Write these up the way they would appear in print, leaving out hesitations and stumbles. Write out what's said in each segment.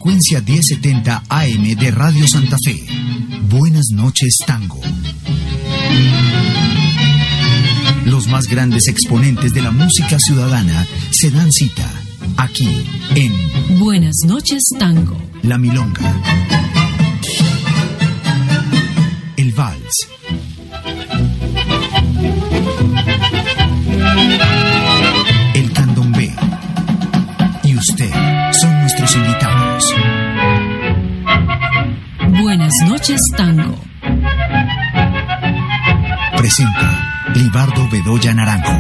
frecuencia 1070 AM de Radio Santa Fe. Buenas noches, Tango. Los más grandes exponentes de la música ciudadana se dan cita aquí en Buenas noches, Tango. La Milonga, el Vals, el Candombe y usted son nuestros invitados. Buenas noches, Tango. Presenta Libardo Bedoya Naranjo.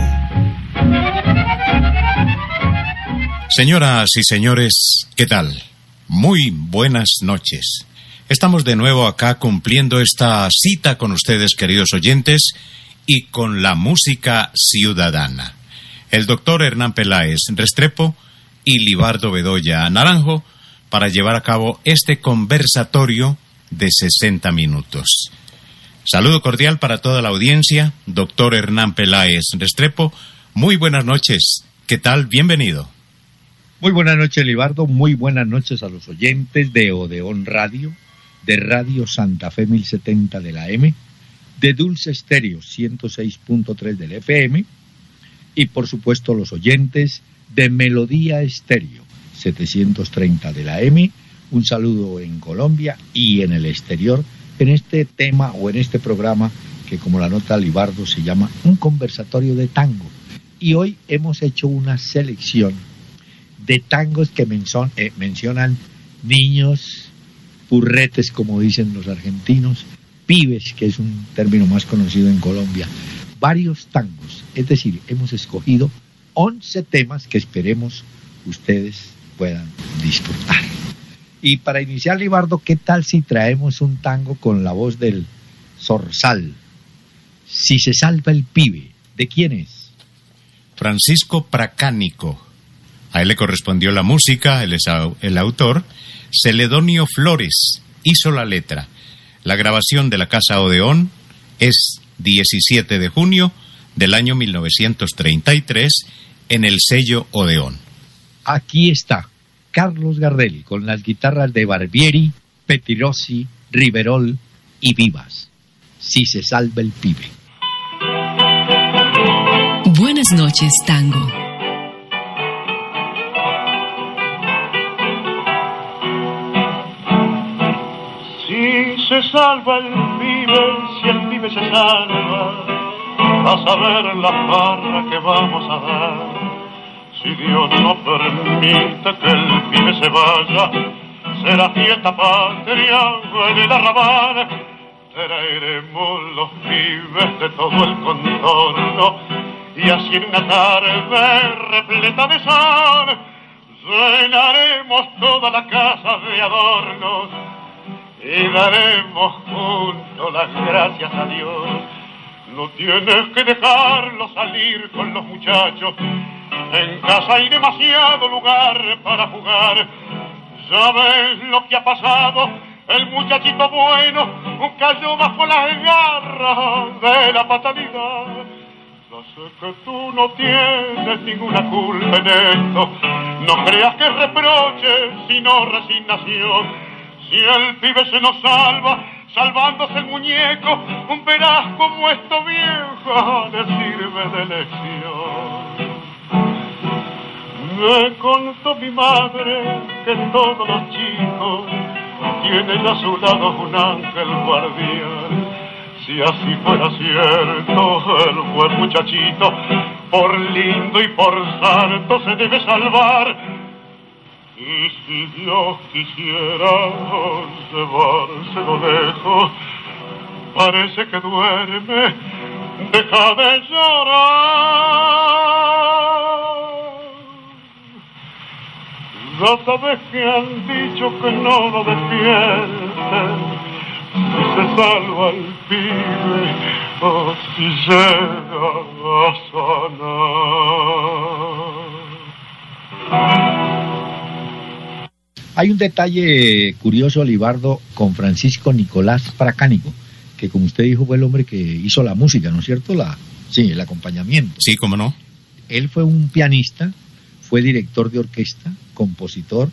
Señoras y señores, ¿qué tal? Muy buenas noches. Estamos de nuevo acá cumpliendo esta cita con ustedes, queridos oyentes, y con la música ciudadana. El doctor Hernán Peláez Restrepo y Libardo Bedoya Naranjo para llevar a cabo este conversatorio de 60 minutos. Saludo cordial para toda la audiencia, doctor Hernán Peláez Restrepo. Muy buenas noches. ¿Qué tal? Bienvenido. Muy buenas noches, Libardo. Muy buenas noches a los oyentes de Odeón Radio, de Radio Santa Fe 1070 de la M, de Dulce Estéreo 106.3 del FM y, por supuesto, los oyentes de Melodía Estéreo 730 de la M. Un saludo en Colombia y en el exterior en este tema o en este programa que, como la nota Libardo, se llama Un Conversatorio de Tango. Y hoy hemos hecho una selección de tangos que mencionan niños, purretes, como dicen los argentinos, pibes, que es un término más conocido en Colombia, varios tangos. Es decir, hemos escogido 11 temas que esperemos ustedes puedan disfrutar. Y para iniciar, Libardo, ¿qué tal si traemos un tango con la voz del Zorzal? Si se salva el pibe, ¿de quién es? Francisco Pracánico. A él le correspondió la música, él es el autor. Celedonio Flores hizo la letra. La grabación de la Casa Odeón es 17 de junio del año 1933 en el sello Odeón. Aquí está Carlos Gardel con las guitarras de Barbieri, Petirossi, Riverol y Vivas. Si se salva el pibe. Buenas noches, Tango. Si se salva el pibe, si el pibe se salva, a saber la farra que vamos a dar. Si Dios no permite que el pibe se vaya, será fiesta patria en el arrabal. Traeremos los pibes de todo el contorno y así en una tarde repleta de sol llenaremos toda la casa de adornos y daremos juntos las gracias a Dios. No tienes que dejarlo salir con los muchachos. En casa hay demasiado lugar para jugar. Ya ves lo que ha pasado. El muchachito bueno cayó bajo las garras de la fatalidad. Ya sé que tú no tienes ninguna culpa en esto. No creas que es reproche, sino resignación. Si el pibe se nos salva, salvándose el muñeco, verás como esto vieja le sirve de lección. Me contó mi madre que todos los chicos tienen a su lado un ángel guardián. Si así fuera cierto, el buen muchachito, por lindo y por santo, se debe salvar. Y si Dios quisiera llevárselo lejos, parece que duerme, deja de llorar. Ya sabes que han dicho que no lo despierten, si se salva el pibe o si llega a sanar. Hay un detalle curioso, Libardo, con Francisco Nicolás Pracánico, que como usted dijo fue el hombre que hizo la música, ¿no es cierto? Sí, el acompañamiento. Sí, cómo no. Él fue un pianista, fue director de orquesta, compositor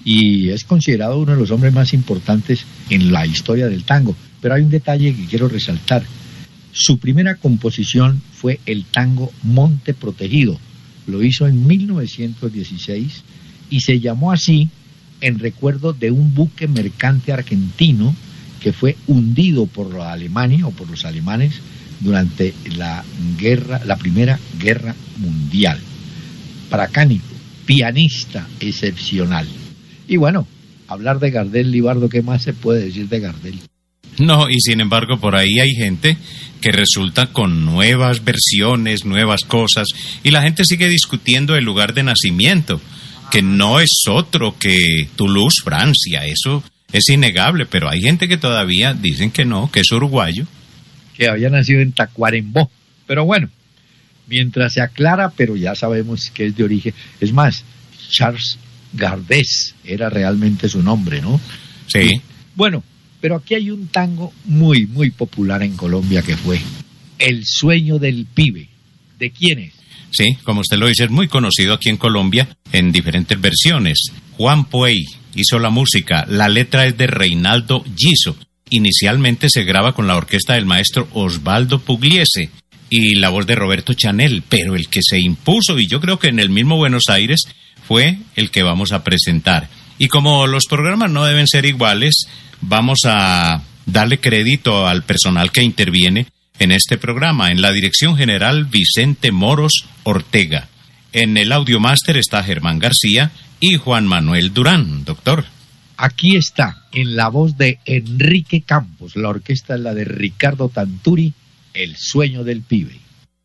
y es considerado uno de los hombres más importantes en la historia del tango. Pero hay un detalle que quiero resaltar. Su primera composición fue el tango Monte Protegido. Lo hizo en 1916 y se llamó así en recuerdo de un buque mercante argentino que fue hundido por la Alemania o por los alemanes durante la Primera Guerra Mundial. Pracánico, pianista excepcional. Y bueno, hablar de Gardel, Libardo, ¿qué más se puede decir de Gardel? No, y sin embargo por ahí hay gente que resulta con nuevas versiones, nuevas cosas, y la gente sigue discutiendo el lugar de nacimiento, que no es otro que Toulouse, Francia. Eso es innegable, pero hay gente que todavía dicen que no, que es uruguayo. Que había nacido en Tacuarembó. Pero bueno, mientras se aclara, pero ya sabemos que es de origen. Es más, Charles Gardés era realmente su nombre, ¿no? Sí. Bueno, pero aquí hay un tango muy, muy popular en Colombia que fue El Sueño del Pibe. ¿De quién es? Sí, como usted lo dice, es muy conocido aquí en Colombia en diferentes versiones. Juan Puey hizo la música, la letra es de Reinaldo Giso. Inicialmente se graba con la orquesta del maestro Osvaldo Pugliese y la voz de Roberto Chanel, pero el que se impuso, y yo creo que en el mismo Buenos Aires, fue el que vamos a presentar. Y como los programas no deben ser iguales, vamos a darle crédito al personal que interviene en este programa. En la dirección general, Vicente Moros Ortega. En el audiomáster está Germán García y Juan Manuel Durán, doctor. Aquí está, en la voz de Enrique Campos, la orquesta es la de Ricardo Tanturi, El Sueño del Pibe.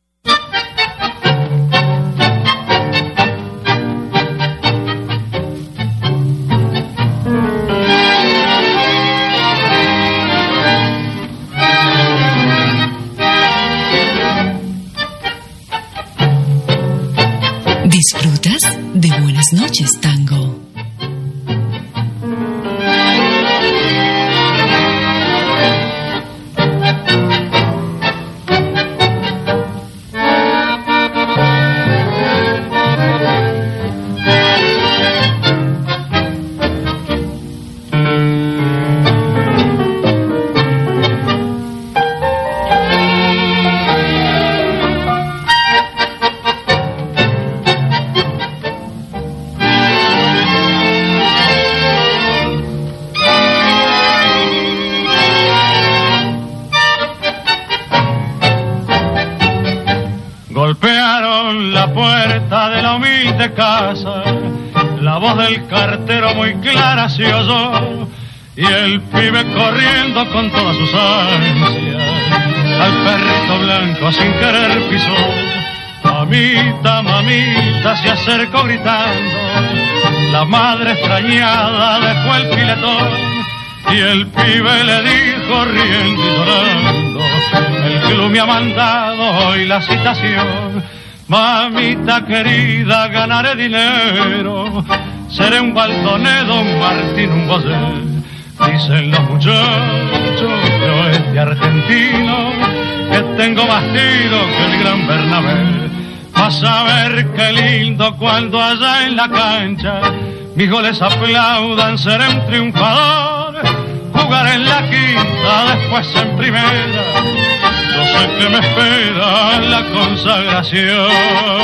Disfrutas de Buenas noches, Tango. Golpearon la puerta de la humilde casa, la voz del cartero muy clara se oyó, y el pibe corriendo con todas sus ansias, al perrito blanco sin querer pisó. Mamita, mamita, se acercó gritando, la madre extrañada dejó el piletón, y el pibe le dijo riendo y llorando, el club me ha mandado hoy la citación. Mamita querida, ganaré dinero, seré un Baldonedo, un Martín, un Boyer. Dicen los muchachos de oeste argentino que tengo más tiro que el gran Bernabé. Vas a ver qué lindo cuando allá en la cancha mis goles aplaudan, seré un triunfador. Jugaré en la quinta, después en primera, yo sé que me espera la consagración.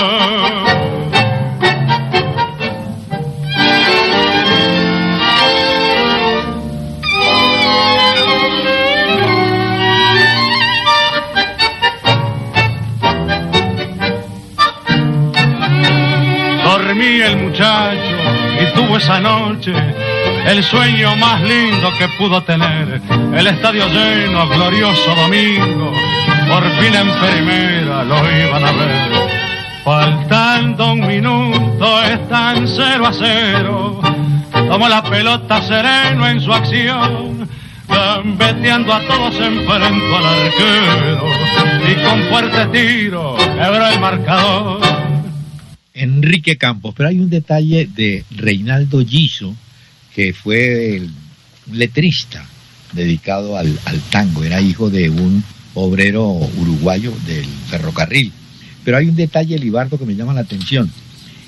Dormí el muchacho y tuvo esa noche el sueño más lindo que pudo tener. El estadio lleno, glorioso domingo, por fin en primera lo iban a ver. Faltando un minuto están 0-0, tomó la pelota sereno en su acción, gambeteando a todos enfrentó al arquero y con fuerte tiro quebró el marcador. Enrique Campos, pero hay un detalle de Reinaldo Giso, que fue el letrista dedicado al tango, era hijo de un obrero uruguayo del ferrocarril. Pero hay un detalle, Libardo, que me llama la atención.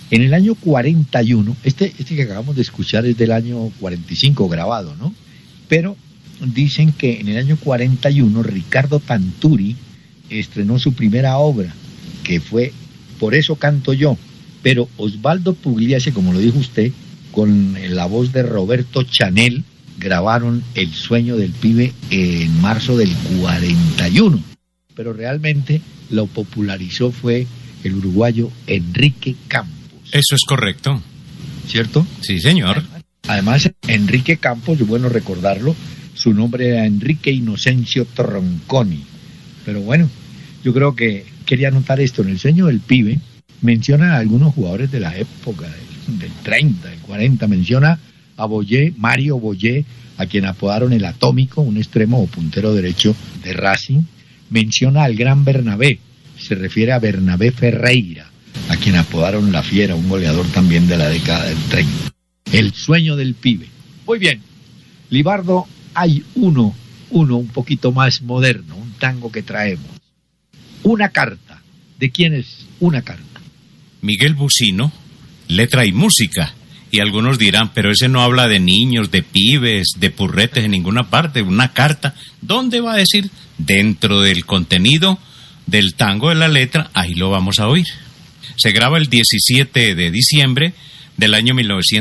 En el año 41, este que acabamos de escuchar es del año 45 grabado, ¿no? Pero dicen que en el año 41 Ricardo Tanturi estrenó su primera obra, que fue Por eso canto yo. Pero Osvaldo Pugliese, como lo dijo usted, con la voz de Roberto Chanel, grabaron El sueño del pibe en marzo del 41. Pero realmente lo popularizó fue el uruguayo Enrique Campos. Eso es correcto. ¿Cierto? Sí, señor. Además, Enrique Campos, es bueno recordarlo, su nombre era Enrique Inocencio Tronconi. Pero bueno, yo creo que quería anotar esto. En El sueño del pibe menciona a algunos jugadores de la época, del 30, del 40. Menciona a Boyé, Mario Boyé, a quien apodaron el Atómico, un extremo o puntero derecho de Racing. Menciona al gran Bernabé, se refiere a Bernabé Ferreira, a quien apodaron La Fiera, un goleador también de la década del 30. El sueño del pibe. Muy bien, Libardo, hay uno un poquito más moderno, un tango que traemos. Una carta. ¿De quién es Una carta? Miguel Busino, letra y música. Y algunos dirán, pero ese no habla de niños, de pibes, de purretes en ninguna parte. Una carta, ¿dónde va a decir? Dentro del contenido del tango de la letra, ahí lo vamos a oír. Se graba el 17 de diciembre del año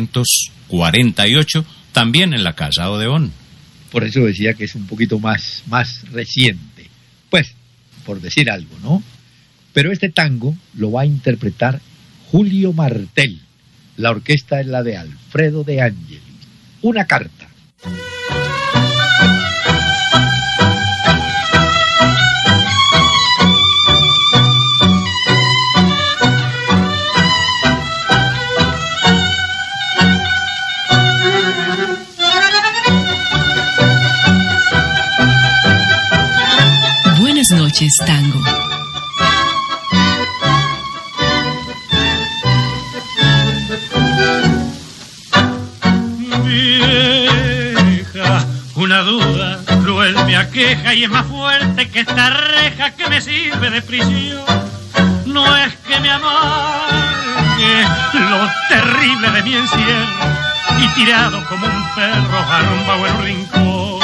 1948, también en la Casa Odeón. Por eso decía que es un poquito más reciente. Pues, por decir algo, ¿no? Pero este tango lo va a interpretar Julio Martel. La orquesta es la de Alfredo de Angelis. Una carta. Buenas noches, tango. Una duda cruel me aqueja y es más fuerte que esta reja que me sirve de prisión. No es que me amargue lo terrible de mi encierro y tirado como un perro arrumbado en un rincón.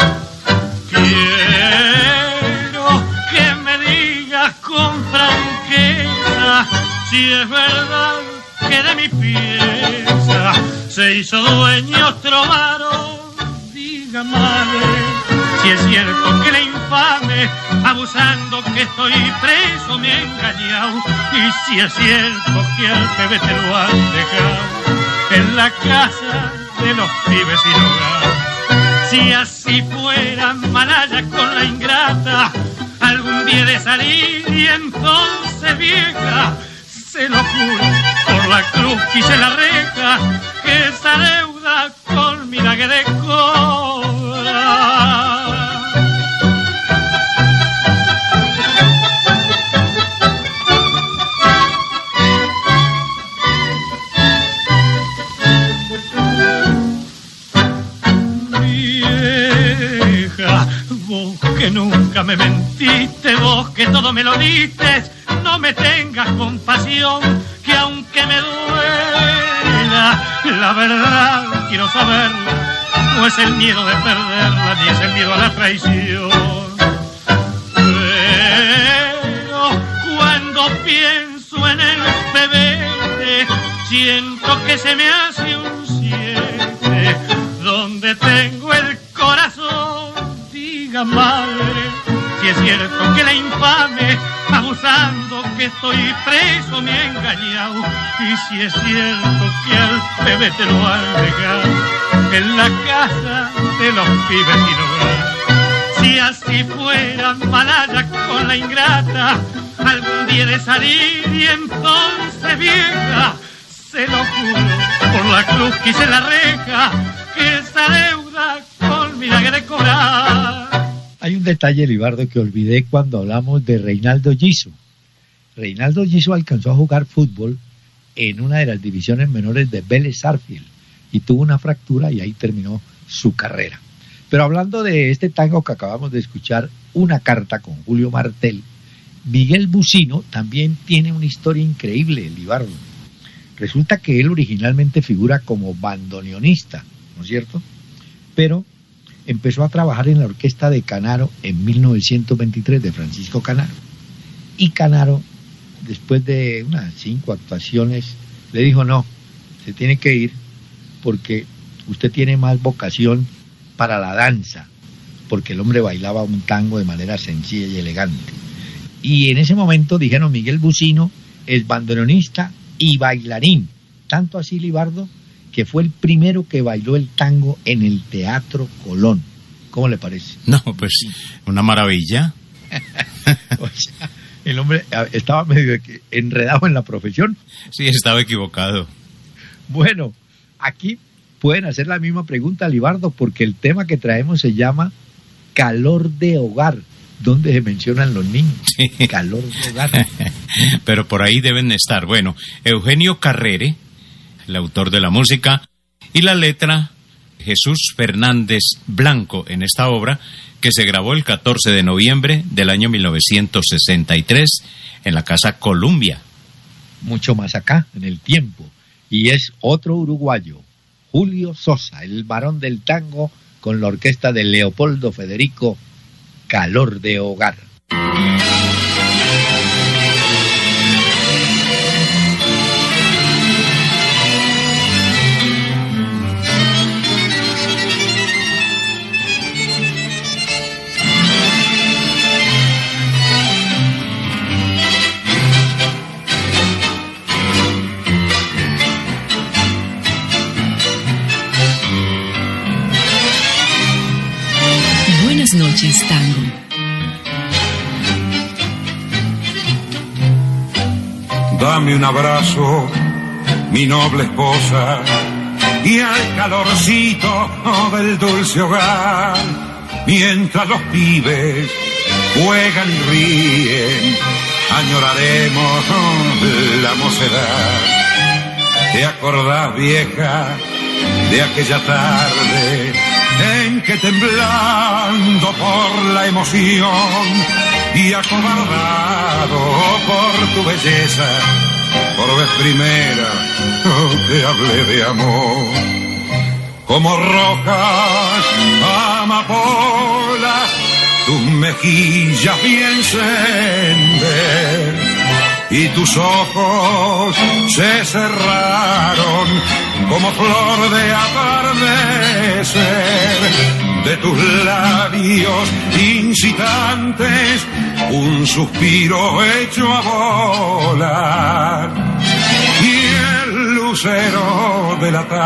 Quiero que me digas con franqueza si es verdad que de mi pieza se hizo dueño otro varón. Madre, si es cierto que la infame, abusando que estoy preso, me ha engañado, y si es cierto que al bebé te lo han dejado en la casa de los pibes sin hogar. Si así fuera malaya con la ingrata, algún día de salir y entonces vieja, se lo juro por la cruz que hice la reja, que esa deuda con mi lague de cobra. Vieja, vos que nunca me mentiste, vos que todo me lo diste, no me tengas compasión, que aunque me duela, la verdad quiero saberla. No es el miedo de perderla, ni es el miedo a la traición. Pero cuando pienso en el bebé, siento que se me hace un 7. Donde tengo el corazón, diga madre, si es cierto que la infame, abusando que estoy preso, me ha engañado. Y si es cierto que al bebé te lo han dejado en la casa de los pibes sin hogar. Si así fuera malaya con la ingrata, algún día de salir y entonces vieja, se lo juro por la cruz que hice la reja, que esa deuda con mi lague de cobrar. Hay un detalle, Libardo, que olvidé cuando hablamos de Reinaldo Giso. Reinaldo Giso alcanzó a jugar fútbol en una de las divisiones menores de Vélez Sarsfield y tuvo una fractura y ahí terminó su carrera. Pero hablando de este tango que acabamos de escuchar, Una carta con Julio Martel, Miguel Busino también tiene una historia increíble, Libardo. Resulta que él originalmente figura como bandoneonista, ¿no es cierto? Pero empezó a trabajar en la orquesta de Canaro en 1923, de Francisco Canaro. Y Canaro, después de unas 5 actuaciones, le dijo: no, se tiene que ir porque usted tiene más vocación para la danza, porque el hombre bailaba un tango de manera sencilla y elegante. Y en ese momento dijeron: Miguel Bucino es bandoneonista y bailarín, tanto así, Libardo, que fue el primero que bailó el tango en el Teatro Colón. ¿Cómo le parece? No, pues una maravilla. O sea, el hombre estaba medio enredado en la profesión. Sí, estaba equivocado. Bueno, aquí pueden hacer la misma pregunta, Libardo, porque el tema que traemos se llama calor de hogar, donde se mencionan los niños. Sí. Calor de hogar. Pero por ahí deben estar. Bueno, Eugenio Carrere, el autor de la música, y la letra Jesús Fernández Blanco en esta obra, que se grabó el 14 de noviembre del año 1963 en la Casa Columbia. Mucho más acá, en el tiempo. Y es otro uruguayo, Julio Sosa, el varón del tango, con la orquesta de Leopoldo Federico, Calor de Hogar. Buenas noches, tango. Dame un abrazo, mi noble esposa, y al calorcito del dulce hogar, mientras los pibes juegan y ríen, añoraremos la mocedad. ¿Te acordás, vieja, de aquella tarde en que, temblando por la emoción y acobardado por tu belleza, por vez primera te hablé de amor? Como rojas amapolas tus mejillas vi encender y tus ojos se cerraron como flor de atardecer. De tus labios incitantes un suspiro hecho a volar, y el lucero de la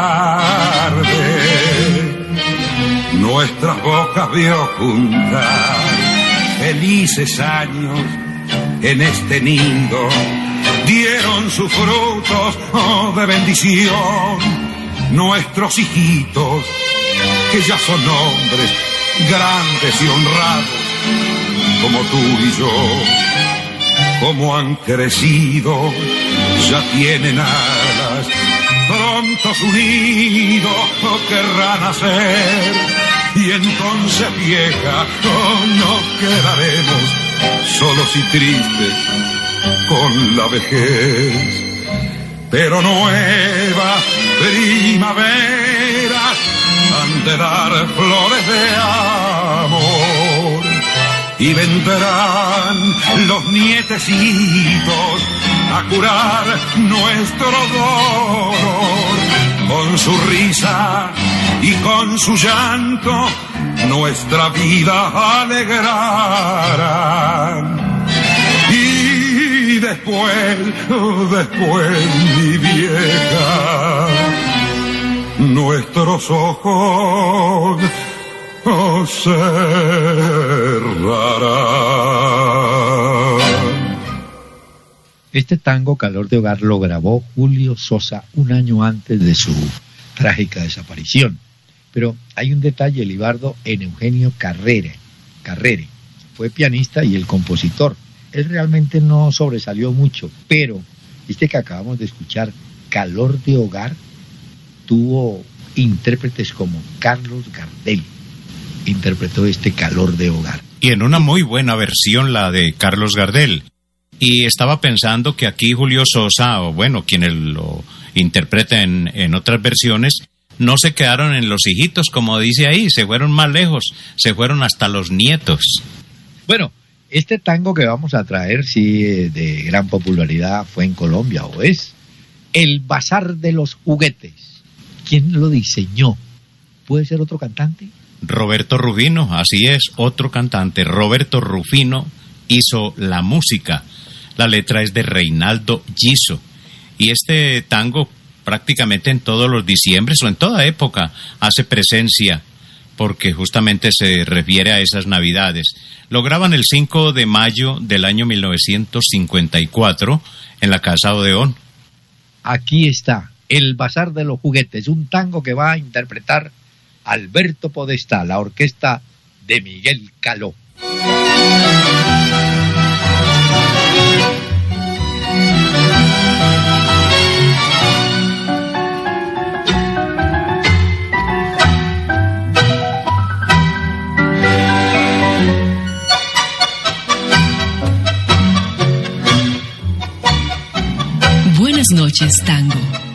tarde nuestras bocas vio juntar. Felices años en este nido dieron sus frutos de bendición. Nuestros hijitos, que ya son hombres grandes y honrados como tú y yo, como han crecido, ya tienen alas, pronto su nido querrán hacer, y entonces, vieja, nos quedaremos solos y tristes con la vejez. Pero nuevas primaveras han de dar flores de amor, y vendrán los nietecitos a curar nuestro dolor. Con su risa y con su llanto nuestra vida alegrarán. Y después, mi vieja, nuestros ojos cerrarán. Este tango, Calor de Hogar, lo grabó Julio Sosa un año antes de su trágica desaparición. Pero hay un detalle, Libardo, en Eugenio Carrere. Fue pianista y el compositor. Él realmente no sobresalió mucho, pero este que acabamos de escuchar, Calor de Hogar, tuvo intérpretes como Carlos Gardel. Interpretó este Calor de Hogar. Y en una muy buena versión la de Carlos Gardel. Y estaba pensando que aquí Julio Sosa, o bueno, quienes lo interpreten en otras versiones, no se quedaron en los hijitos, como dice ahí, se fueron más lejos, se fueron hasta los nietos. Bueno, este tango que vamos a traer, sí, de gran popularidad, fue en Colombia, o es El Bazar de los Juguetes. ¿Quién lo diseñó? ¿Puede ser otro cantante? Roberto Rufino, así es, otro cantante. Roberto Rufino hizo la música. La letra es de Reinaldo Giso. Y este tango prácticamente en todos los diciembres o en toda época hace presencia, porque justamente se refiere a esas Navidades. Lo graban el 5 de mayo del año 1954 en la Casa Odeón. Aquí está, El Bazar de los Juguetes, un tango que va a interpretar Alberto Podestá, la orquesta de Miguel Caló. Buenas noches, tango.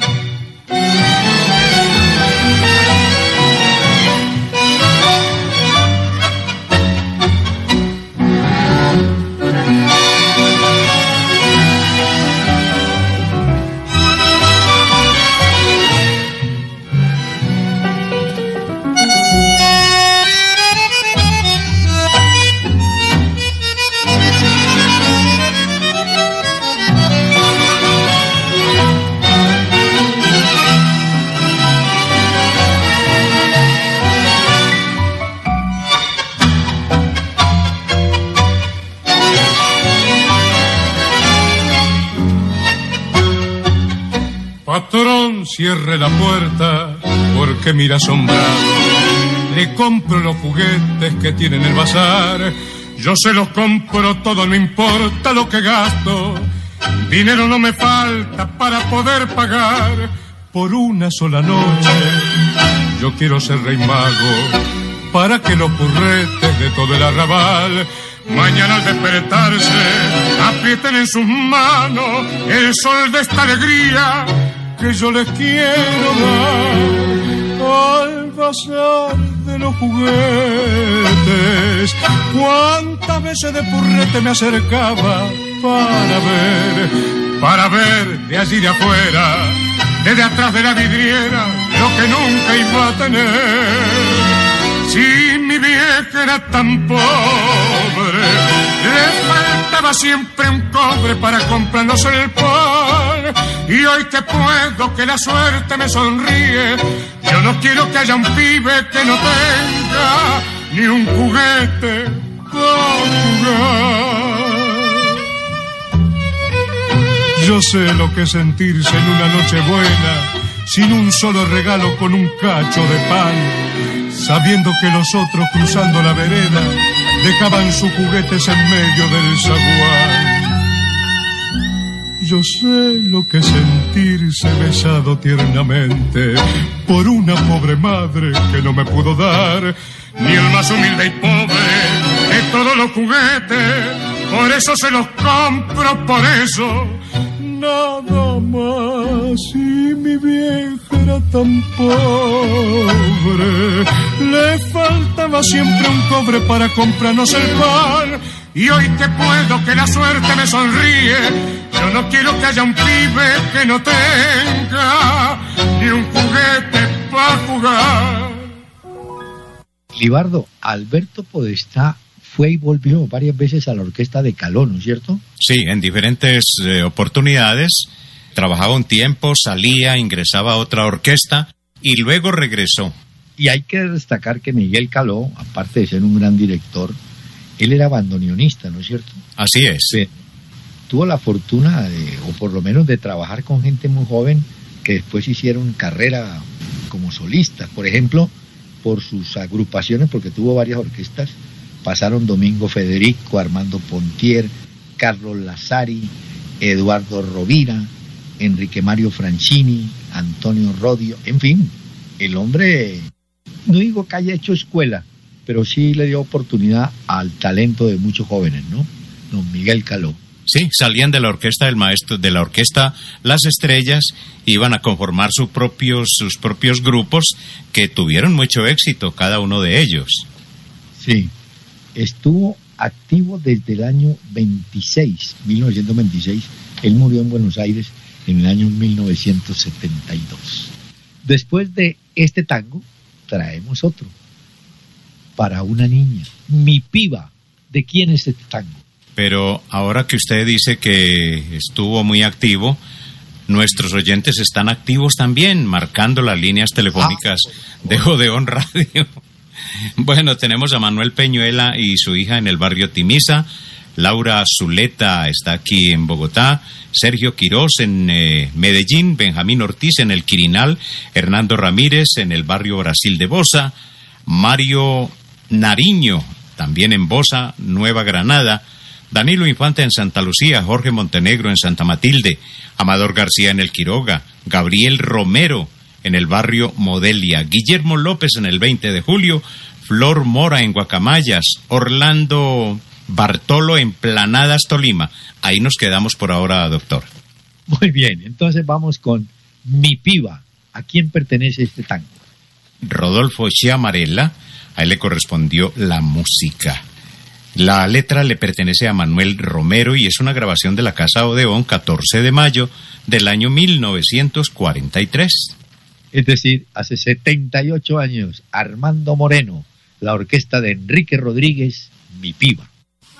Patrón, cierre la puerta, porque mira asombrado. Le compro los juguetes que tiene en el bazar. Yo se los compro todo, no importa lo que gasto. Dinero no me falta para poder pagar por una sola noche. Yo quiero ser rey mago para que los curretes de todo el arrabal mañana al despertarse aprieten en sus manos el sol de esta alegría que yo les quiero dar al bazar de los juguetes. Cuántas veces de purrete me acercaba para ver de allí de afuera, desde atrás de la vidriera, lo que nunca iba a tener. Si mi vieja era tan pobre, le faltaba siempre un cobre para comprarnos el pan. Y hoy que puedo, que la suerte me sonríe, yo no quiero que haya un pibe que no tenga ni un juguete para jugar. Yo sé lo que es sentirse en una noche buena, sin un solo regalo, con un cacho de pan, sabiendo que los otros cruzando la vereda dejaban sus juguetes en medio del zaguán. Yo sé lo que es sentirse besado tiernamente por una pobre madre que no me pudo dar ni el más humilde y pobre de todos los juguetes. Por eso se los compro, por eso nada más. Si mi vieja era tan pobre, le faltaba siempre un cobre para comprarnos el pan. Y hoy que puedo, que la suerte me sonríe, yo no quiero que haya un pibe que no tenga ni un juguete para jugar. Libardo, Alberto Podestá fue y volvió varias veces a la orquesta de Caló, ¿no es cierto? Sí, en diferentes oportunidades. Trabajaba un tiempo, salía, ingresaba a otra orquesta y luego regresó. Y hay que destacar que Miguel Caló, aparte de ser un gran director, él era bandoneonista, ¿no es cierto? Así es. Sí. Tuvo la fortuna de, o por lo menos de trabajar con gente muy joven que después hicieron carrera como solistas. Por ejemplo, por sus agrupaciones, porque tuvo varias orquestas, pasaron Domingo Federico, Armando Pontier, Carlos Lazari, Eduardo Rovira, Enrique Mario Franchini, Antonio Rodio, en fin, el hombre, no digo que haya hecho escuela, pero sí le dio oportunidad al talento de muchos jóvenes, ¿no? Don Miguel Caló. Sí, salían de la orquesta del maestro, de la orquesta Las Estrellas, iban a conformar sus propios grupos que tuvieron mucho éxito, cada uno de ellos. Sí, estuvo activo desde el año 1926. Él murió en Buenos Aires en el año 1972. Después de este tango, traemos otro. Para una niña, Mi Piba. ¿De quién es este tango? Pero ahora que usted dice que estuvo muy activo, nuestros oyentes están activos también, marcando las líneas telefónicas de Odeón Radio. Bueno, tenemos a Manuel Peñuela y su hija en el barrio Timisa, Laura Zuleta está aquí en Bogotá, Sergio Quirós en Medellín, Benjamín Ortiz en el Quirinal, Hernando Ramírez en el barrio Brasil de Bosa, Mario Nariño también en Bosa, Nueva Granada, Danilo Infante en Santa Lucía, Jorge Montenegro en Santa Matilde, Amador García en el Quiroga, Gabriel Romero en el barrio Modelia, Guillermo López en el 20 de julio, Flor Mora en Guacamayas, Orlando Bartolo en Planadas, Tolima. Ahí nos quedamos por ahora, doctor. Muy bien, entonces vamos con Mi Piba. ¿A quién pertenece este tango? Rodolfo Chiamarella, a él le correspondió la música. La letra le pertenece a Manuel Romero y es una grabación de la Casa Odeón, 14 de mayo del año 1943. Es decir, hace 78 años, Armando Moreno, la orquesta de Enrique Rodríguez, Mi Piba.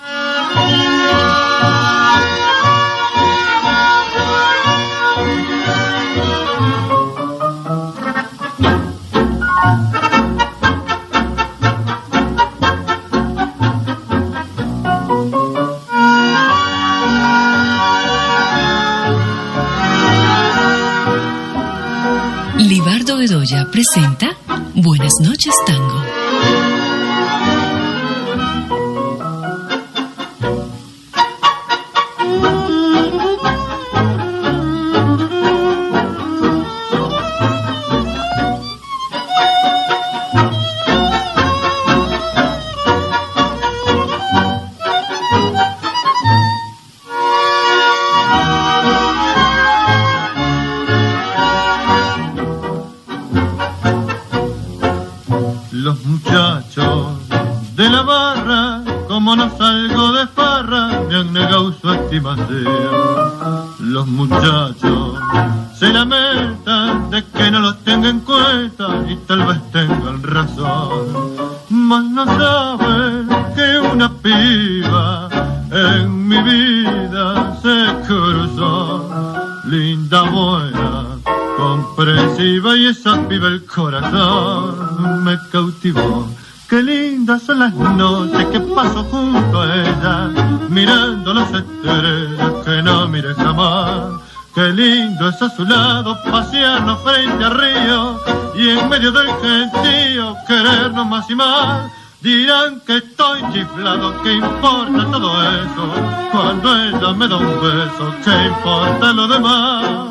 Libardo Bedoya presenta Buenas noches, Tango. Los muchachos de la barra, como no salgo de farra, me han negado su estimación. Los muchachos se lamentan de que no los tenga en cuenta y tal vez tengan razón, mas no saben que una piba en mi vida se cruzó. Linda, buena, comprensiva, y esa piba el corazón me cautivó. Qué lindas son las noches que paso junto a ella, mirando las estrellas que no mire jamás. Qué lindo es a su lado pasearnos frente al río y en medio del gentío querernos más y más. Dirán que estoy chiflado, ¿qué importa todo eso? Cuando ella me da un beso, ¿qué importa lo demás?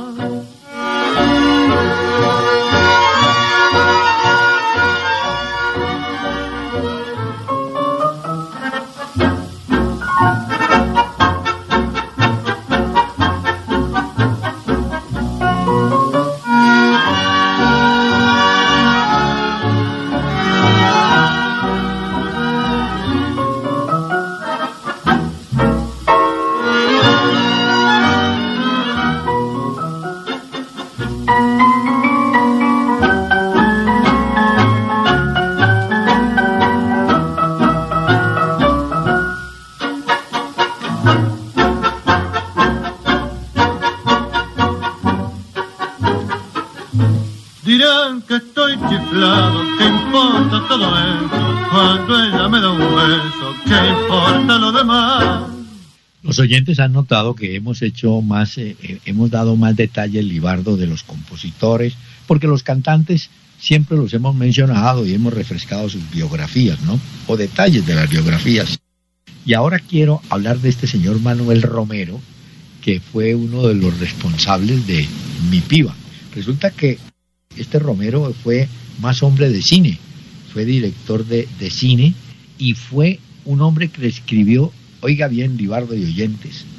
Dirán que estoy chiflado, ¿qué importa todo eso? Cuando ella me da un beso, ¿qué importa lo demás? Los oyentes han notado que hemos hecho más, hemos dado más detalle, Libardo, de los compositores, porque los cantantes siempre los hemos mencionado y hemos refrescado sus biografías, ¿no? O detalles de las biografías. Y ahora quiero hablar de este señor Manuel Romero, que fue uno de los responsables de Mi Piba. Resulta que este Romero fue más hombre de cine, fue director de cine y fue un hombre que le escribió, oiga bien, Libardo y oyentes,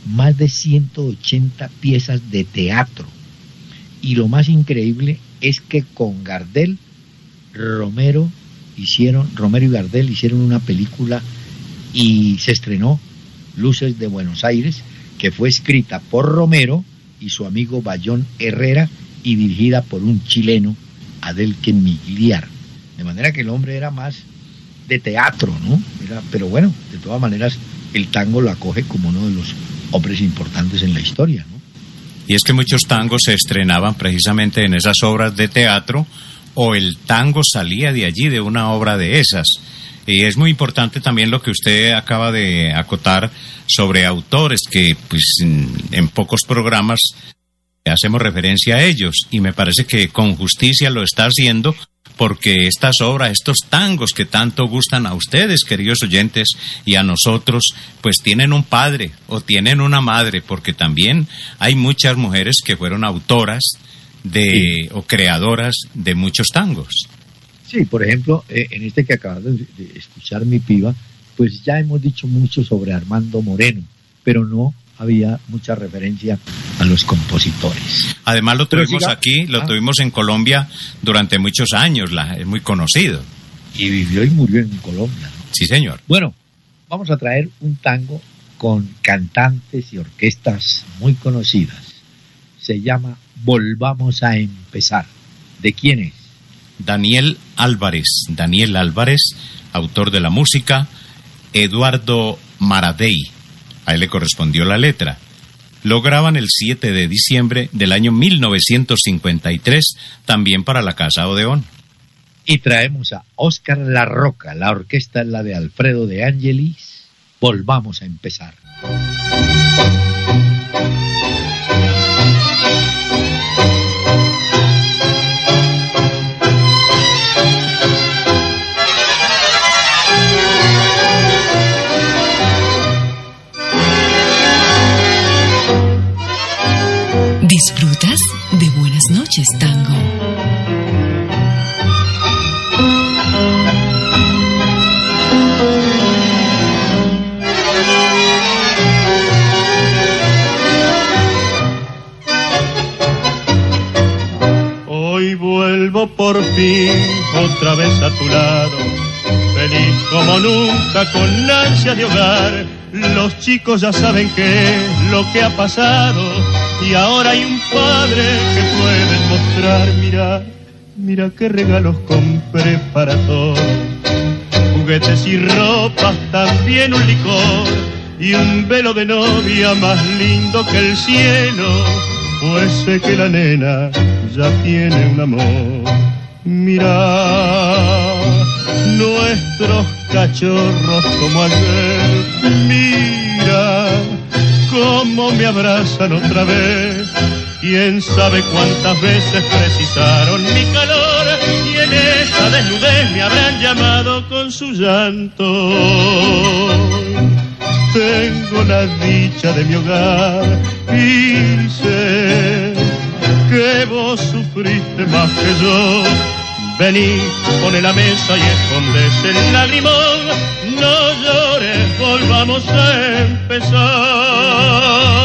más de 180 piezas de teatro. Y lo más increíble es que con Gardel, Romero y Gardel hicieron una película y se estrenó, Luces de Buenos Aires, que fue escrita por Romero y su amigo Bayón Herrera y dirigida por un chileno, Adelque Migliar. De manera que el hombre era más de teatro, ¿no? Pero bueno, de todas maneras, el tango lo acoge como uno de los hombres importantes en la historia, ¿no? Y es que muchos tangos se estrenaban precisamente en esas obras de teatro, o el tango salía de allí, de una obra de esas. Y es muy importante también lo que usted acaba de acotar sobre autores que pues en pocos programas hacemos referencia a ellos, y me parece que con justicia lo está haciendo, porque estas obras, estos tangos que tanto gustan a ustedes, queridos oyentes, y a nosotros, pues tienen un padre o tienen una madre, porque también hay muchas mujeres que fueron autoras o creadoras de muchos tangos. Sí, por ejemplo, en este que acabas de escuchar, Mi Piba, pues ya hemos dicho mucho sobre Armando Moreno, pero no había mucha referencia a los compositores. Además lo tuvimos aquí, lo tuvimos en Colombia durante muchos años, es muy conocido. Y vivió y murió en Colombia, ¿no? Sí, señor. Bueno, vamos a traer un tango con cantantes y orquestas muy conocidas. Se llama Volvamos a Empezar. ¿De quién es? Daniel Álvarez, autor de la música, Eduardo Maradei. A él le correspondió la letra. Lo graban el 7 de diciembre del año 1953, también para la Casa Odeón. Y traemos a Óscar La Roca, la orquesta es la de Alfredo de Angelis. Volvamos a empezar. ¿Disfrutas de Buenas noches, Tango? Hoy vuelvo por fin otra vez a tu lado, feliz como nunca, con ansia de hogar. Los chicos ya saben qué es lo que ha pasado, y ahora hay un padre que puede mostrar. Mira qué regalos compré para todos, juguetes y ropas, también un licor y un velo de novia más lindo que el cielo, pues sé que la nena ya tiene un amor. Mira nuestros cachorros como ayer, mira cómo me abrazan otra vez. Quién sabe cuántas veces precisaron mi calor, y en esa desnudez me habrán llamado con su llanto. Tengo la dicha de mi hogar y sé que vos sufriste más que yo. Vení, pone la mesa y escondes el lagrimón. No llores, volvamos a empezar.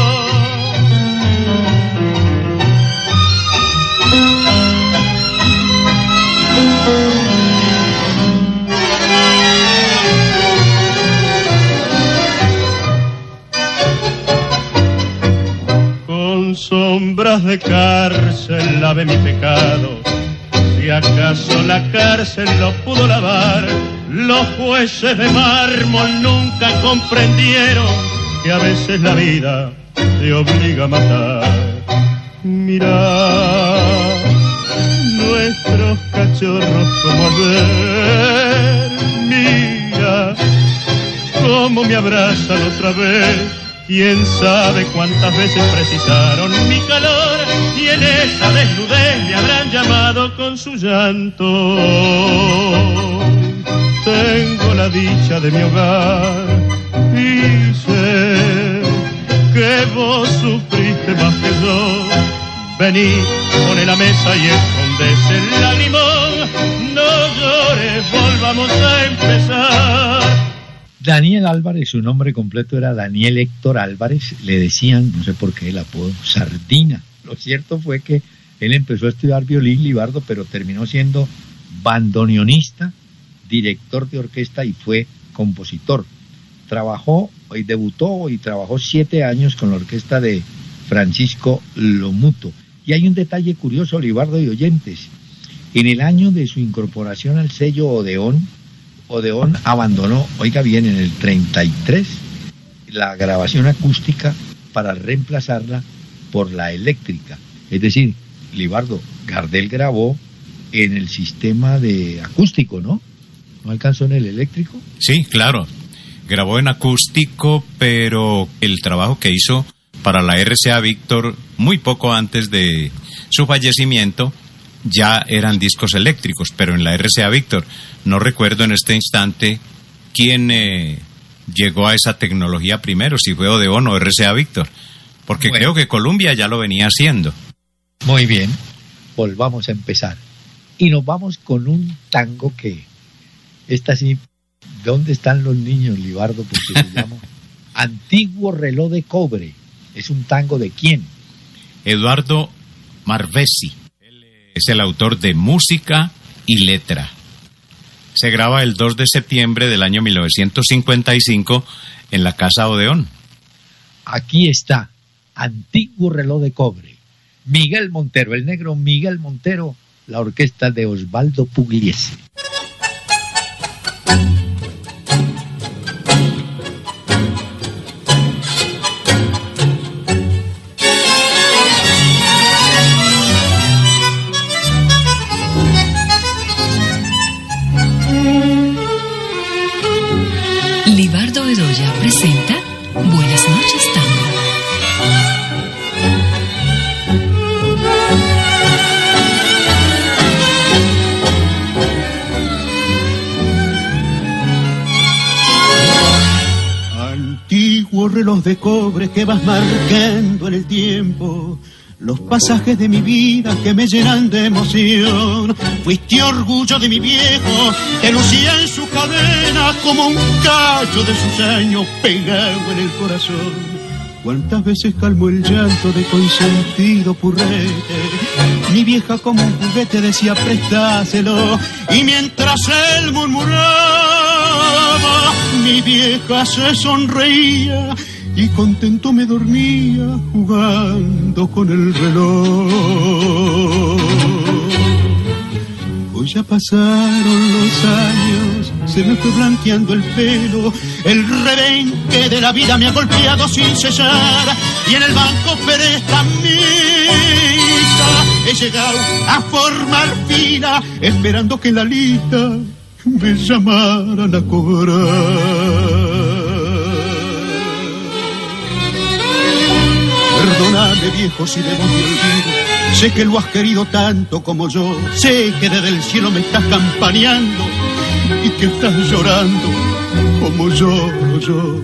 Con sombras de cárcel lavé mi pecado. Si acaso la cárcel lo pudo lavar, los jueces de mármol nunca comprendieron que a veces la vida te obliga a matar. Mira nuestros cachorros como ayer, mira cómo me abrazan otra vez. Quién sabe cuántas veces precisaron mi calor, y en esa desnudez me habrán llamado con su llanto. Tengo la dicha de mi hogar y sé que vos sufriste más que yo. Vení, pone la mesa y escondes el lagrimón. No llores, volvamos a empezar. Daniel Álvarez, su nombre completo era Daniel Héctor Álvarez, le decían, no sé por qué, el apodo Sardina. Lo cierto fue que él empezó a estudiar violín, Libardo, pero terminó siendo bandoneonista, director de orquesta y fue compositor. Trabajó y debutó y trabajó 7 años con la orquesta de Francisco Lomuto. Y hay un detalle curioso, Libardo y oyentes. En el año de su incorporación al sello Odeón, Odeón abandonó, oiga bien, en el 33, la grabación acústica para reemplazarla por la eléctrica. Es decir, Libardo, Gardel grabó en el sistema de acústico, ¿no? ¿No alcanzó en el eléctrico? Sí, claro. Grabó en acústico, pero el trabajo que hizo para la RCA Víctor muy poco antes de su fallecimiento ya eran discos eléctricos, pero en la RCA Víctor no recuerdo en este instante quién llegó a esa tecnología primero, si fue Odeón o RCA Víctor, porque creo que Columbia ya lo venía haciendo. Muy bien, volvamos a empezar. Y nos vamos con un tango que, esta sí, ¿dónde están los niños, Libardo? Porque se llama Antiguo Reloj de Cobre. ¿Es un tango de quién? Eduardo Marvesi. Él es el autor de música y letra. Se graba el 2 de septiembre del año 1955 en la Casa Odeón. Aquí está, Antiguo Reloj de Cobre. Miguel Montero, el negro Miguel Montero, la orquesta de Osvaldo Pugliese. Libardo Bedoya presenta Buenas noches, Tango. Antiguo reloj de cobre que vas marcando en el tiempo los pasajes de mi vida que me llenan de emoción. Fuiste orgullo de mi viejo que lucía en su cadena como un callo de sus años pegado en el corazón. Cuántas veces calmó el llanto de consentido purrete. Mi vieja como un juguete decía prestáselo, y mientras él murmuraba mi vieja se sonreía y contento me dormía jugando con el reloj. Hoy ya pasaron los años, se me fue blanqueando el pelo, el rebenque de la vida me ha golpeado sin cesar, y en el banco prestamista he llegado a formar fila, esperando que en la lista me llamaran a cobrar. Perdóname, viejo, si debo te olvido. Sé que lo has querido tanto como yo. Sé que desde el cielo me estás campaneando y que estás llorando como lloro yo.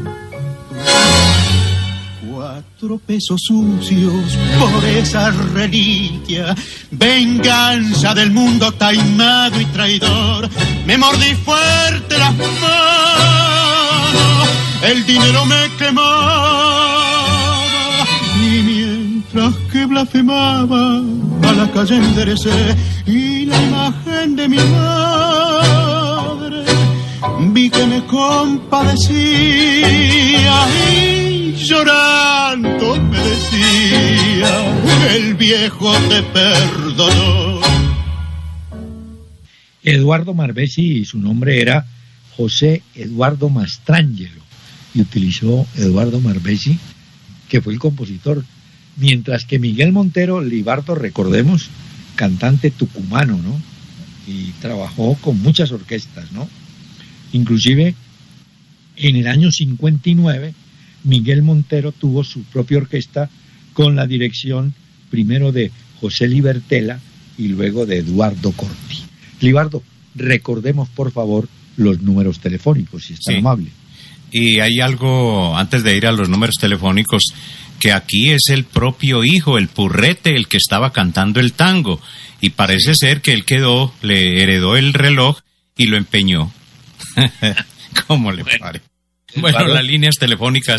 4 pesos sucios por esa reliquia, venganza del mundo taimado y traidor. Me mordí fuerte las manos, el dinero me quemaba, y mientras que blasfemaba a la calle enderecé, y la imagen de mi madre vi que me compadecía, y llorando me decía, el viejo te perdonó. Eduardo Marvesi, su nombre era José Eduardo Mastrangelo, y utilizó Eduardo Marvesi, que fue el compositor, mientras que Miguel Montero, Libardo, recordemos, cantante tucumano, ¿no? Y trabajó con muchas orquestas, ¿no? Inclusive, en el año 59, Miguel Montero tuvo su propia orquesta con la dirección primero de José Libertela y luego de Eduardo Corti. Libardo, recordemos por favor los números telefónicos, si es tan amable. Y hay algo, antes de ir a los números telefónicos, que aquí es el propio hijo, el Purrete, el que estaba cantando el tango, y parece ser que él le heredó el reloj y lo empeñó. ¿Cómo le parece? Bueno, las líneas telefónicas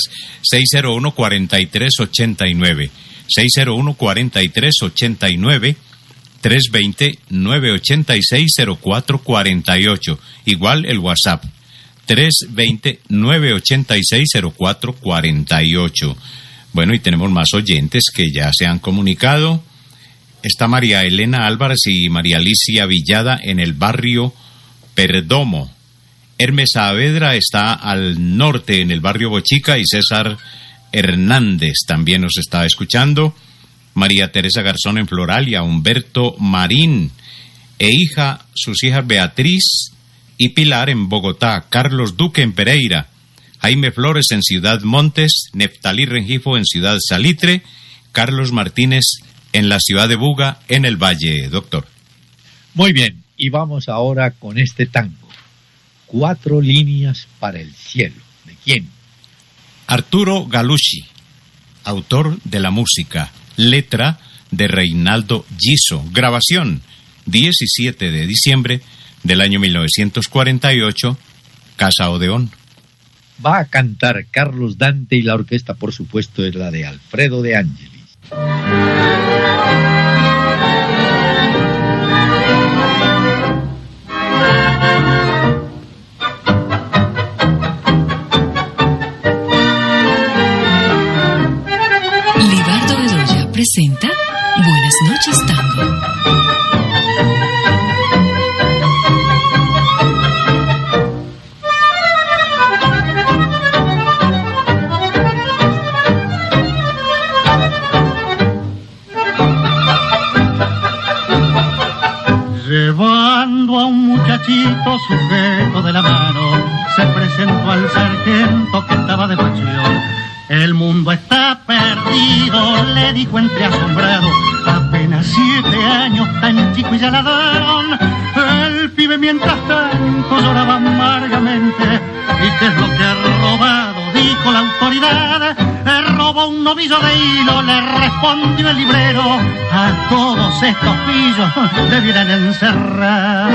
601-4389, 601-4389, 320-986-0448. Igual el WhatsApp, 320-986-0448. Bueno, y tenemos más oyentes que ya se han comunicado. Está María Elena Álvarez y María Alicia Villada en el barrio Perdomo. Hermes Saavedra está al norte en el barrio Bochica y César Hernández también nos está escuchando. María Teresa Garzón en Floralia, Humberto Marín sus hijas Beatriz y Pilar en Bogotá, Carlos Duque en Pereira, Jaime Flores en Ciudad Montes, Neftalí Rengifo en Ciudad Salitre, Carlos Martínez en la ciudad de Buga en el Valle, doctor. Muy bien, y vamos ahora con este tango. 4 líneas para el cielo. ¿De quién? Arturo Galucci, autor de la música, letra de Reinaldo Giso, grabación 17 de diciembre del año 1948, Casa Odeón. Va a cantar Carlos Dante y la orquesta, por supuesto, es la de Alfredo de Ángelis. Presenta Buenas noches, Tango. Llevando a un muchachito sujeto de la mano, se presentó al sargento que estaba de facción. El mundo está perdido, le dijo entre asombrado. Apenas 7 años, tan chico y ya ladrón. El pibe mientras tanto lloraba amargamente. ¿Y qué es lo que ha robado? Dijo la autoridad. Robó un novillo de hilo, le respondió el librero. A todos estos pillos debieran encerrar.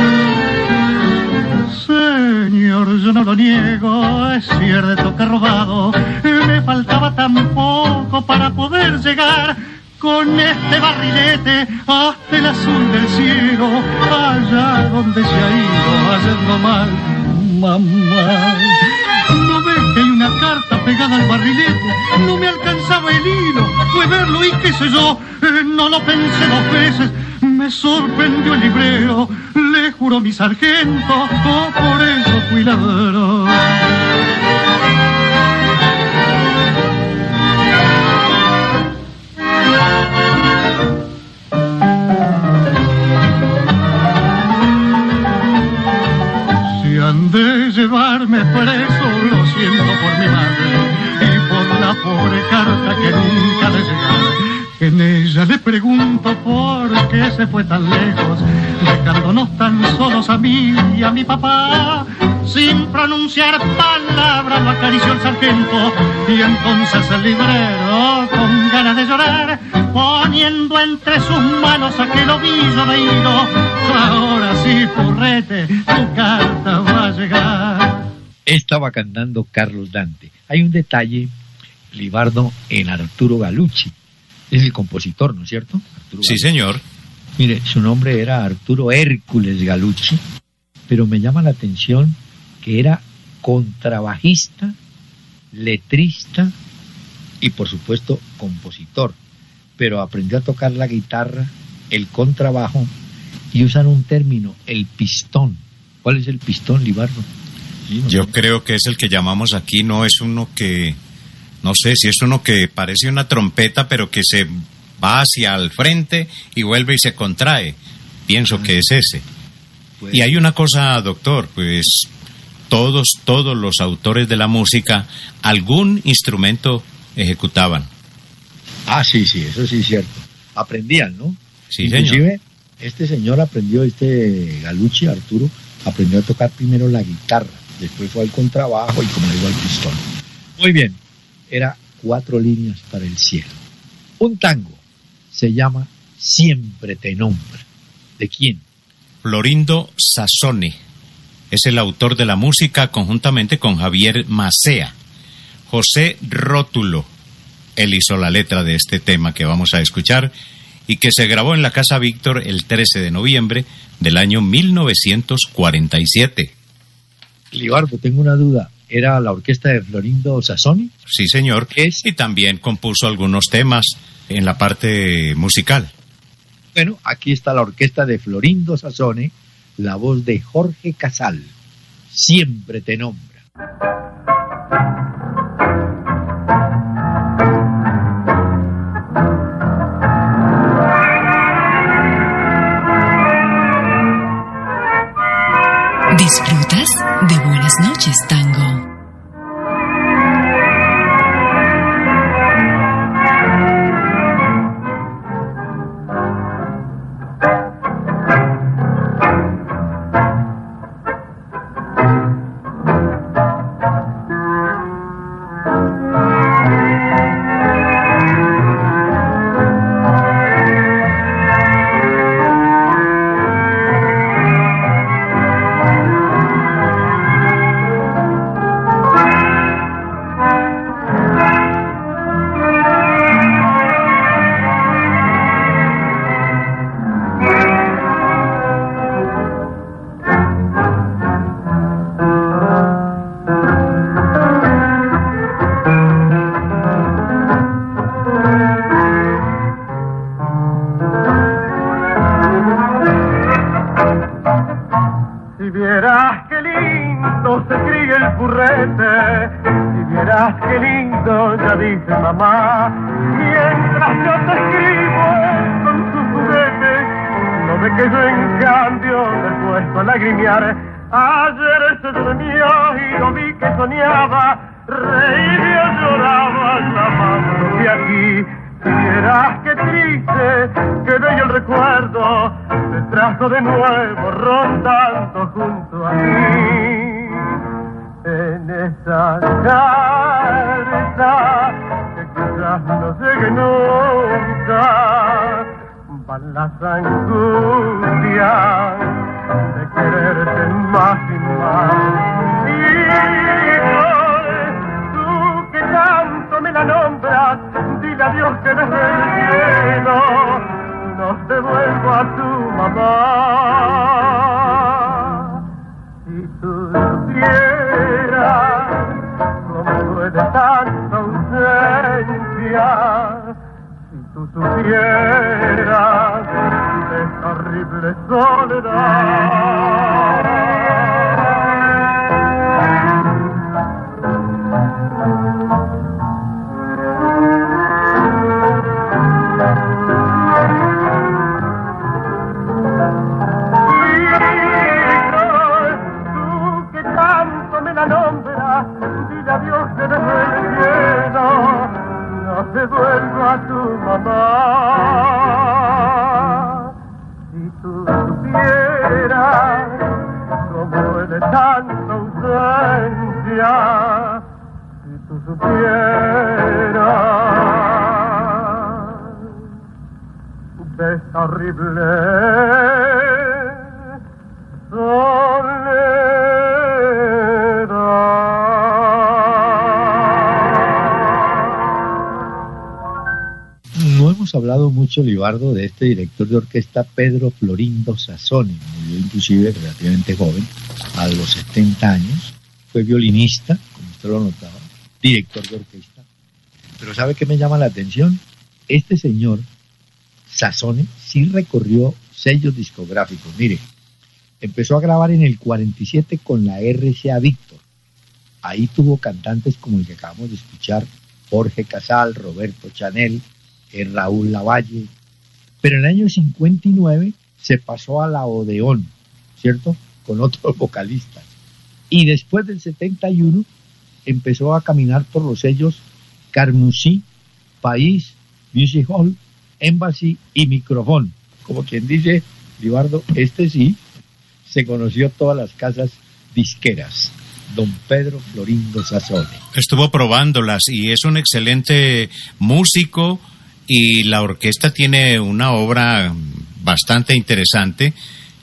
Señor, yo no lo niego, es cierto que he robado. Me faltaba tan poco para poder llegar con este barrilete hasta el azul del cielo, allá donde se ha ido haciendo mal, mamá. ¿No ves que hay una carta pegada al barrilete? No me alcanzaba el hilo, fue verlo y qué sé yo, no lo pensé 2 veces. Me sorprendió el librero, le juró mi sargento, por eso fui ladrón. Si han de llevarme preso, lo siento por mi madre y por la pobre carta que nunca le llegó. En ella le pregunto por qué se fue tan lejos, dejándonos tan solos a mí y a mi papá. Sin pronunciar palabra lo acarició el sargento y entonces el librero, con ganas de llorar, poniendo entre sus manos aquel ovillo de hilo. Ahora sí, Purrete, tu carta va a llegar. Estaba cantando Carlos Dante. Hay un detalle, Libardo, en Arturo Galucci. Es el compositor, ¿no es cierto? Arturo sí, Galucci. Señor. Mire, su nombre era Arturo Hércules Galucci, pero me llama la atención que era contrabajista, letrista y, por supuesto, compositor. Pero aprendió a tocar la guitarra, el contrabajo, y usan un término, el pistón. ¿Cuál es el pistón, Libardo? Sí, Yo creo que es el que llamamos aquí, no es uno que... No sé si es uno que parece una trompeta, pero que se va hacia el frente y vuelve y se contrae. Pienso que es ese. Pues... Y hay una cosa, doctor, pues todos los autores de la música, algún instrumento ejecutaban. Ah, sí, eso sí es cierto. Aprendían, ¿no? Sí, inclusive, señor. Este señor aprendió, Galucci, Arturo, aprendió a tocar primero la guitarra, después fue al contrabajo y como le digo, al pistón. Muy bien. Era 4 líneas para el cielo. Un tango se llama Siempre te nombra. ¿De quién? Florindo Sassone. es el autor de la música conjuntamente con Javier Macea. José Rótulo, él hizo la letra de este tema que vamos a escuchar y que se grabó en la Casa Víctor el 13 de noviembre del año 1947. Libardo, tengo una duda. ¿Era la orquesta de Florindo Sassoni? Sí, señor. Y también compuso algunos temas en la parte musical. Bueno, aquí está la orquesta de Florindo Sassoni, la voz de Jorge Casal. Siempre te nombra. ¿Disfrutas de Buenas noches, Tango? Ayer se dormía y no vi que soñaba, reía, lloraba la mano de aquí. Si vieras qué triste, que bello el recuerdo, te trajo de nuevo rondando junto a mí. En esa carta que quizás no llegue nunca, van las angustias de quererte más y más. Híjole, tú que tanto me la nombras, dile a Dios que desde el cielo no te vuelvo a tu mamá. Si tú supieras cómo duele tanta ausencia, si tú supieras esta horrible soledad. Tú que tanto me la nombras, dile a Dios que desde el cielo no te vuelvo a tu mamá. Si tú supieras cómo duele tanta ausencia, si tú supieras de esta horrible No hemos hablado mucho, Libardo, de este director de orquesta Pedro Florindo Sassoni. Murió inclusive relativamente joven, a los 70 años. Fue violinista, como usted lo notaba, director de orquesta. Pero ¿sabe qué me llama la atención? Este señor, Sassoni, sí recorrió sellos discográficos. Mire, empezó a grabar en el 47 con la RCA Víctor. Ahí tuvo cantantes como el que acabamos de escuchar, Jorge Casal, Roberto Chanel, Raúl Lavalle. Pero en el año 59 se pasó a la Odeón, ¿cierto? Con otros vocalistas. Y después del 71 empezó a caminar por los sellos Carmusí, País, Music Hall, Embassy y Microfón. Como quien dice, Libardo, este sí se conoció todas las casas disqueras. Don Pedro Florindo Sassoni. Estuvo probándolas y es un excelente músico y la orquesta tiene una obra bastante interesante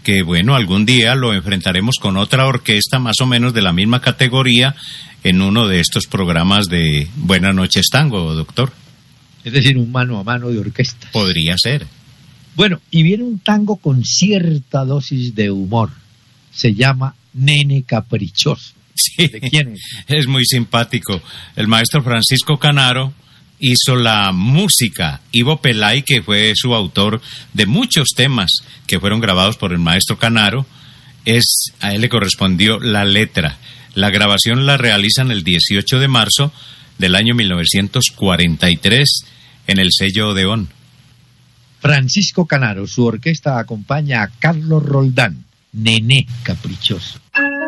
que bueno, algún día lo enfrentaremos con otra orquesta más o menos de la misma categoría en uno de estos programas de Buenas noches Tango, doctor. Es decir, un mano a mano de orquestas. Podría ser. Bueno, y viene un tango con cierta dosis de humor. Se llama Nene Caprichoso. Sí, ¿de quién es? Es muy simpático. El maestro Francisco Canaro hizo la música. Ivo Pelay, que fue su autor de muchos temas que fueron grabados por el maestro Canaro, a él le correspondió la letra. La grabación la realizan el 18 de marzo del año 1943 en el sello Odeón. Francisco Canaro, su orquesta acompaña a Carlos Roldán, Nené Caprichoso.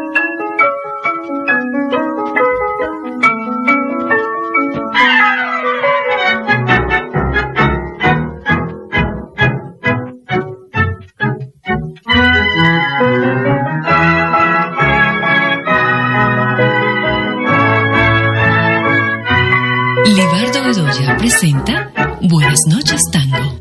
Libardo Bedoya presenta Buenas noches Tango.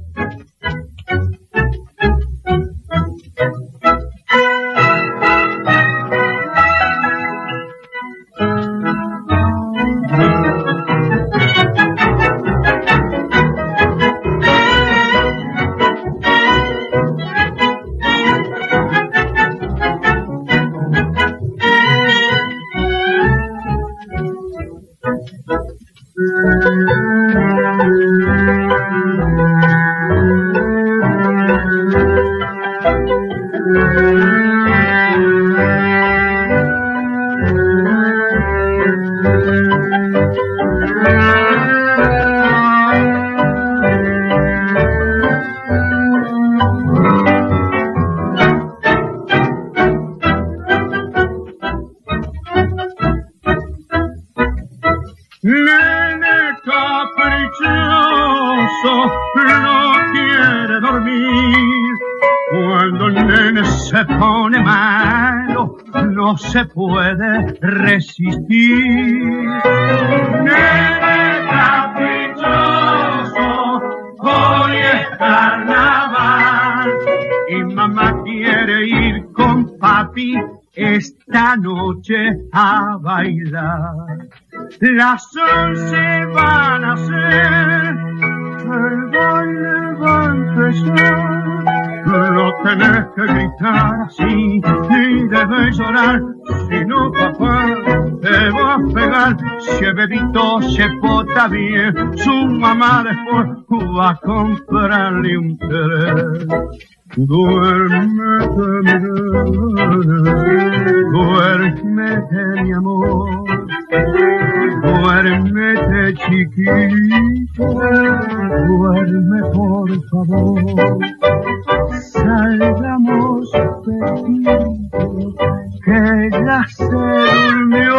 Se puede resistir. Nene caprichoso, hoy es carnaval y mamá quiere ir con papi esta noche a bailar. Las 11 van a ser, el baile va a empezar. No tenés que gritar así, ni debes llorar, si no papá te va a pegar. Si el bebito se porta bien, su mamá después va a comprarle un té. Duérmete, duérmete mi amor, duérmete chiquito, duerme por favor. Salgamos pepito, que ya se durmió.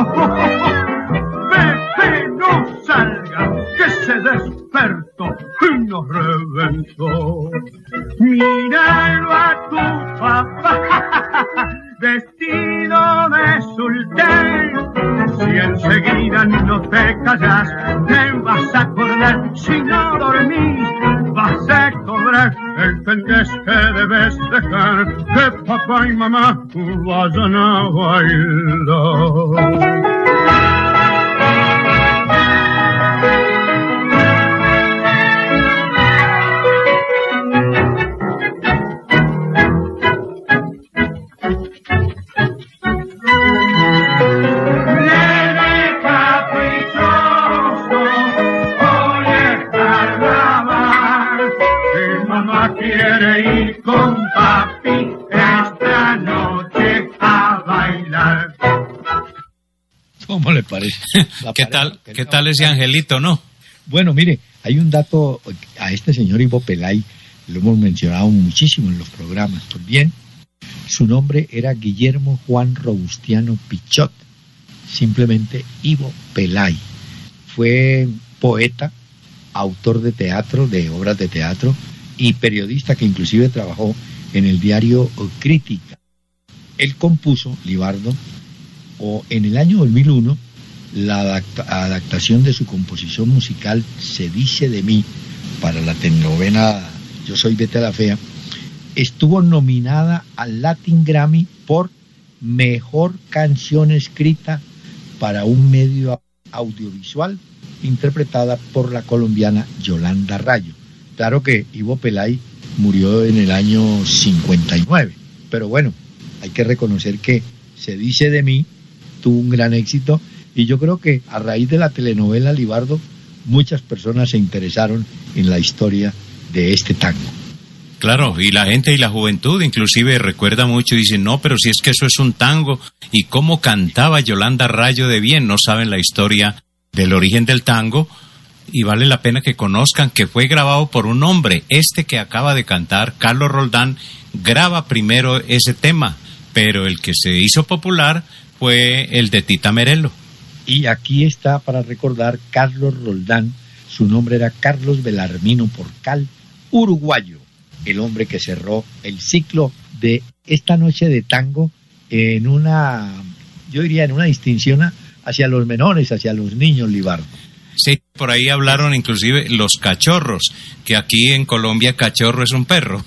Pepe, no salga, que se despertó y nos reventó. Míralo a tu papá, vestido de sultán. Si enseguida no te callas, te vas a acordar. Si no dormís, vas a cobrar. Entendés que debes dejar que papá y mamá vayan a bailar. Quiere ir con papi esta noche a bailar. ¿Cómo le parece? ¿Qué tal ese angelito, no? Bueno, mire, hay un dato a este señor Ivo Pelay, lo hemos mencionado muchísimo en los programas. Pues bien, su nombre era Guillermo Juan Robustiano Pichot, simplemente Ivo Pelay. Fue poeta, autor de teatro, de obras de teatro, y periodista que inclusive trabajó en el diario Crítica. Él compuso, Libardo, en el año 2001, la adaptación de su composición musical Se dice de mí, para la telenovela Yo soy Betty la Fea, estuvo nominada al Latin Grammy por Mejor Canción Escrita para un medio audiovisual, interpretada por la colombiana Yolanda Rayo. Claro que Ivo Pelay murió en el año 59, pero bueno, hay que reconocer que Se dice de mí tuvo un gran éxito, y yo creo que a raíz de la telenovela Libardo, muchas personas se interesaron en la historia de este tango. Claro, y la gente y la juventud inclusive recuerda mucho y dicen, no, pero si es que eso es un tango, y cómo cantaba Yolanda Rayo de bien, no saben la historia del origen del tango, y vale la pena que conozcan que fue grabado por un hombre. Este que acaba de cantar, Carlos Roldán, graba primero ese tema, pero el que se hizo popular fue el de Tita Merelo. Y aquí está para recordar Carlos Roldán, su nombre era Carlos Belarmino Porcal, uruguayo, el hombre que cerró el ciclo de esta noche de tango en una, yo diría, en una distinción hacia los menores, hacia los niños, Libardo. Sí, por ahí hablaron inclusive los cachorros, que aquí en Colombia cachorro es un perro.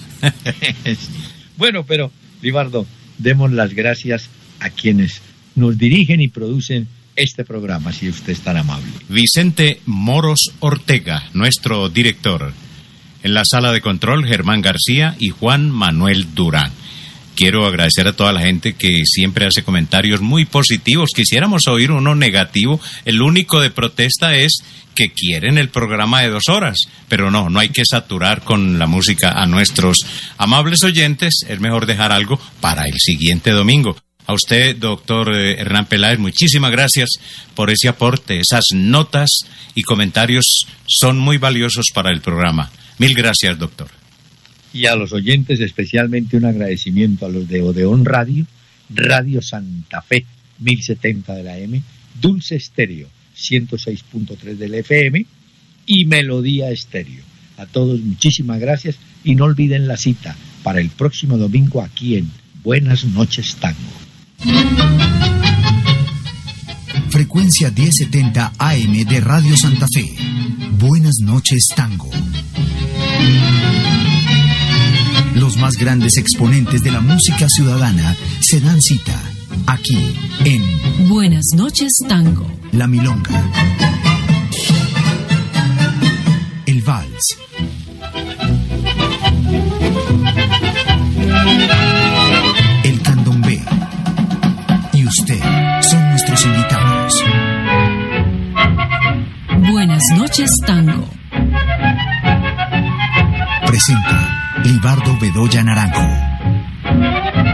Bueno, pero, Libardo, demos las gracias a quienes nos dirigen y producen este programa, si usted es tan amable. Vicente Moros Ortega, nuestro director. En la sala de control, Germán García y Juan Manuel Durán. Quiero agradecer a toda la gente que siempre hace comentarios muy positivos. Quisiéramos oír uno negativo. El único de protesta es que quieren el programa de 2 horas. Pero no hay que saturar con la música a nuestros amables oyentes. Es mejor dejar algo para el siguiente domingo. A usted, doctor Hernán Peláez, muchísimas gracias por ese aporte. Esas notas y comentarios son muy valiosos para el programa. Mil gracias, doctor. Y a los oyentes, especialmente un agradecimiento a los de Odeón Radio, Radio Santa Fe 1070 de la M, Dulce Estéreo 106.3 del FM y Melodía Estéreo. A todos muchísimas gracias y no olviden la cita para el próximo domingo aquí en Buenas Noches Tango. Frecuencia 1070 AM de Radio Santa Fe. Buenas Noches Tango. Los más grandes exponentes de la música ciudadana se dan cita aquí en Buenas Noches Tango. La Milonga, el Vals, el Candombe y usted son nuestros invitados. Buenas Noches Tango. Presenta Libardo Bedoya Naranjo.